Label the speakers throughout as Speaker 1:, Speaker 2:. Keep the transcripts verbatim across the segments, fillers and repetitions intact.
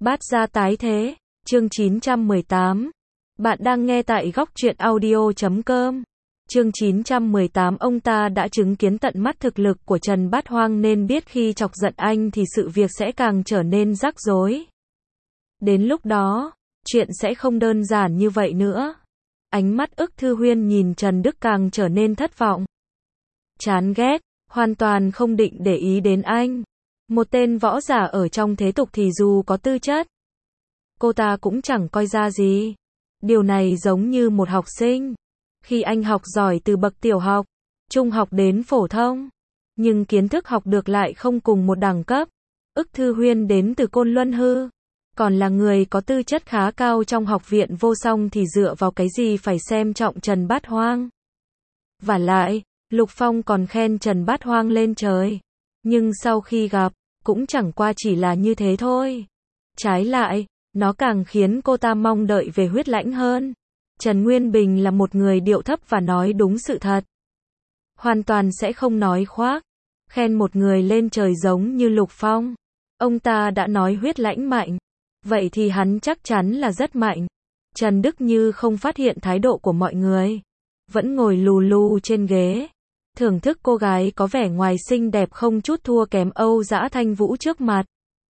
Speaker 1: Bát gia tái thế, chương chín trăm mười tám. Bạn đang nghe tại góc truyện audio chấm com. Chương chín trăm mười tám. Ông ta đã chứng kiến tận mắt thực lực của Trần Bát Hoang nên biết khi chọc giận anh thì sự việc sẽ càng trở nên rắc rối. Đến lúc đó, chuyện sẽ không đơn giản như vậy nữa. Ánh mắt Ức Thư Huyên nhìn Trần Đức càng trở nên thất vọng. Chán ghét, hoàn toàn không định để ý đến anh. Một tên võ giả ở trong thế tục thì dù có tư chất, cô ta cũng chẳng coi ra gì. Điều này giống như một học sinh. Khi anh học giỏi từ bậc tiểu học, trung học đến phổ thông, nhưng kiến thức học được lại không cùng một đẳng cấp. Ức Thư Huyên đến từ Côn Luân Hư, còn là người có tư chất khá cao trong học viện Vô Song thì dựa vào cái gì phải xem trọng Trần Bát Hoang. Vả lại, Lục Phong còn khen Trần Bát Hoang lên trời. Nhưng sau khi gặp, cũng chẳng qua chỉ là như thế thôi. Trái lại, nó càng khiến cô ta mong đợi về Huyết Lãnh hơn. Trần Nguyên Bình là một người điệu thấp và nói đúng sự thật. Hoàn toàn sẽ không nói khoác. Khen một người lên trời giống như Lục Phong. Ông ta đã nói Huyết Lãnh mạnh. Vậy thì hắn chắc chắn là rất mạnh. Trần Đức như không phát hiện thái độ của mọi người. Vẫn ngồi lù lù trên ghế. Thưởng thức cô gái có vẻ ngoài xinh đẹp không chút thua kém Âu Dã Thanh Vũ trước mặt.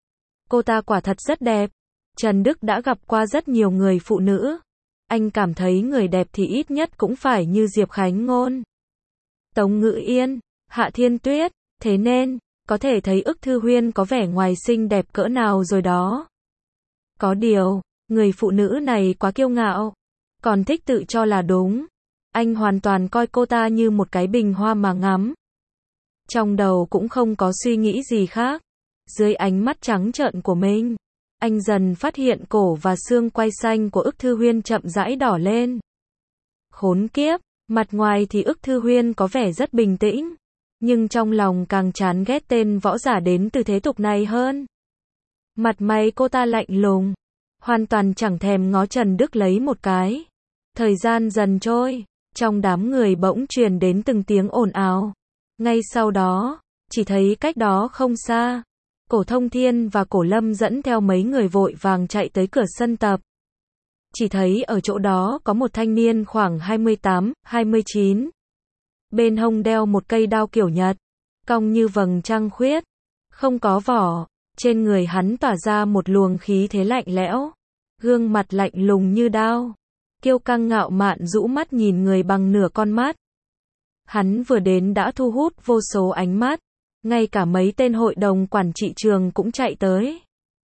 Speaker 1: Cô ta quả thật rất đẹp. Trần Đức đã gặp qua rất nhiều người phụ nữ. Anh cảm thấy người đẹp thì ít nhất cũng phải như Diệp Khánh Ngôn, Tống Ngữ Yên, Hạ Thiên Tuyết. Thế nên, có thể thấy Ức Thư Huyên có vẻ ngoài xinh đẹp cỡ nào rồi đó. Có điều, người phụ nữ này quá kiêu ngạo. Còn thích tự cho là đúng. Anh hoàn toàn coi cô ta như một cái bình hoa mà ngắm. Trong đầu cũng không có suy nghĩ gì khác. Dưới ánh mắt trắng trợn của mình, anh dần phát hiện cổ và xương quai xanh của Ức Thư Huyên chậm rãi đỏ lên. Khốn kiếp, mặt ngoài thì Ức Thư Huyên có vẻ rất bình tĩnh, nhưng trong lòng càng chán ghét tên võ giả đến từ thế tục này hơn. Mặt mày cô ta lạnh lùng, hoàn toàn chẳng thèm ngó Trần Đức lấy một cái. Thời gian dần trôi, trong đám người bỗng truyền đến từng tiếng ồn ào. Ngay sau đó, chỉ thấy cách đó không xa, Cổ Thông Thiên và Cổ Lâm dẫn theo mấy người vội vàng chạy tới cửa sân tập. Chỉ thấy ở chỗ đó có một thanh niên khoảng hai mươi tám, hai mươi chín. Bên hông đeo một cây đao kiểu Nhật, cong như vầng trăng khuyết, không có vỏ. Trên người hắn tỏa ra một luồng khí thế lạnh lẽo, gương mặt lạnh lùng như đao, kiêu căng ngạo mạn rũ mắt nhìn người bằng nửa con mắt. Hắn vừa đến đã thu hút vô số ánh mắt, ngay cả mấy tên hội đồng quản trị trường cũng chạy tới.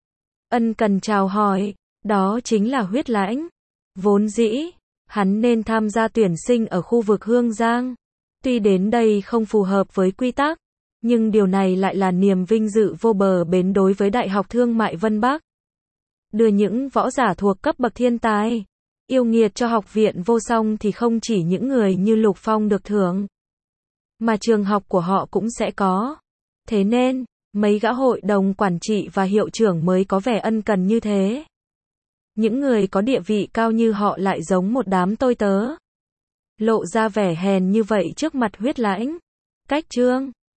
Speaker 1: Ân cần chào hỏi, đó chính là Huyết Lãnh. Vốn dĩ, hắn nên tham gia tuyển sinh ở khu vực Hương Giang. Tuy đến đây không phù hợp với quy tắc, nhưng điều này lại là niềm vinh dự vô bờ bến đối với Đại học Thương mại Vân Bắc. Đưa những võ giả thuộc cấp bậc thiên tài, yêu nghiệt cho học viện Vô Song thì không chỉ những người như Lục Phong được thưởng, mà trường học của họ cũng sẽ có. Thế nên, mấy gã hội đồng quản trị và hiệu trưởng mới có vẻ ân cần như thế. Những người có địa vị cao như họ lại giống một đám tôi tớ, lộ ra vẻ hèn như vậy trước mặt Huyết Lãnh. Cách trương,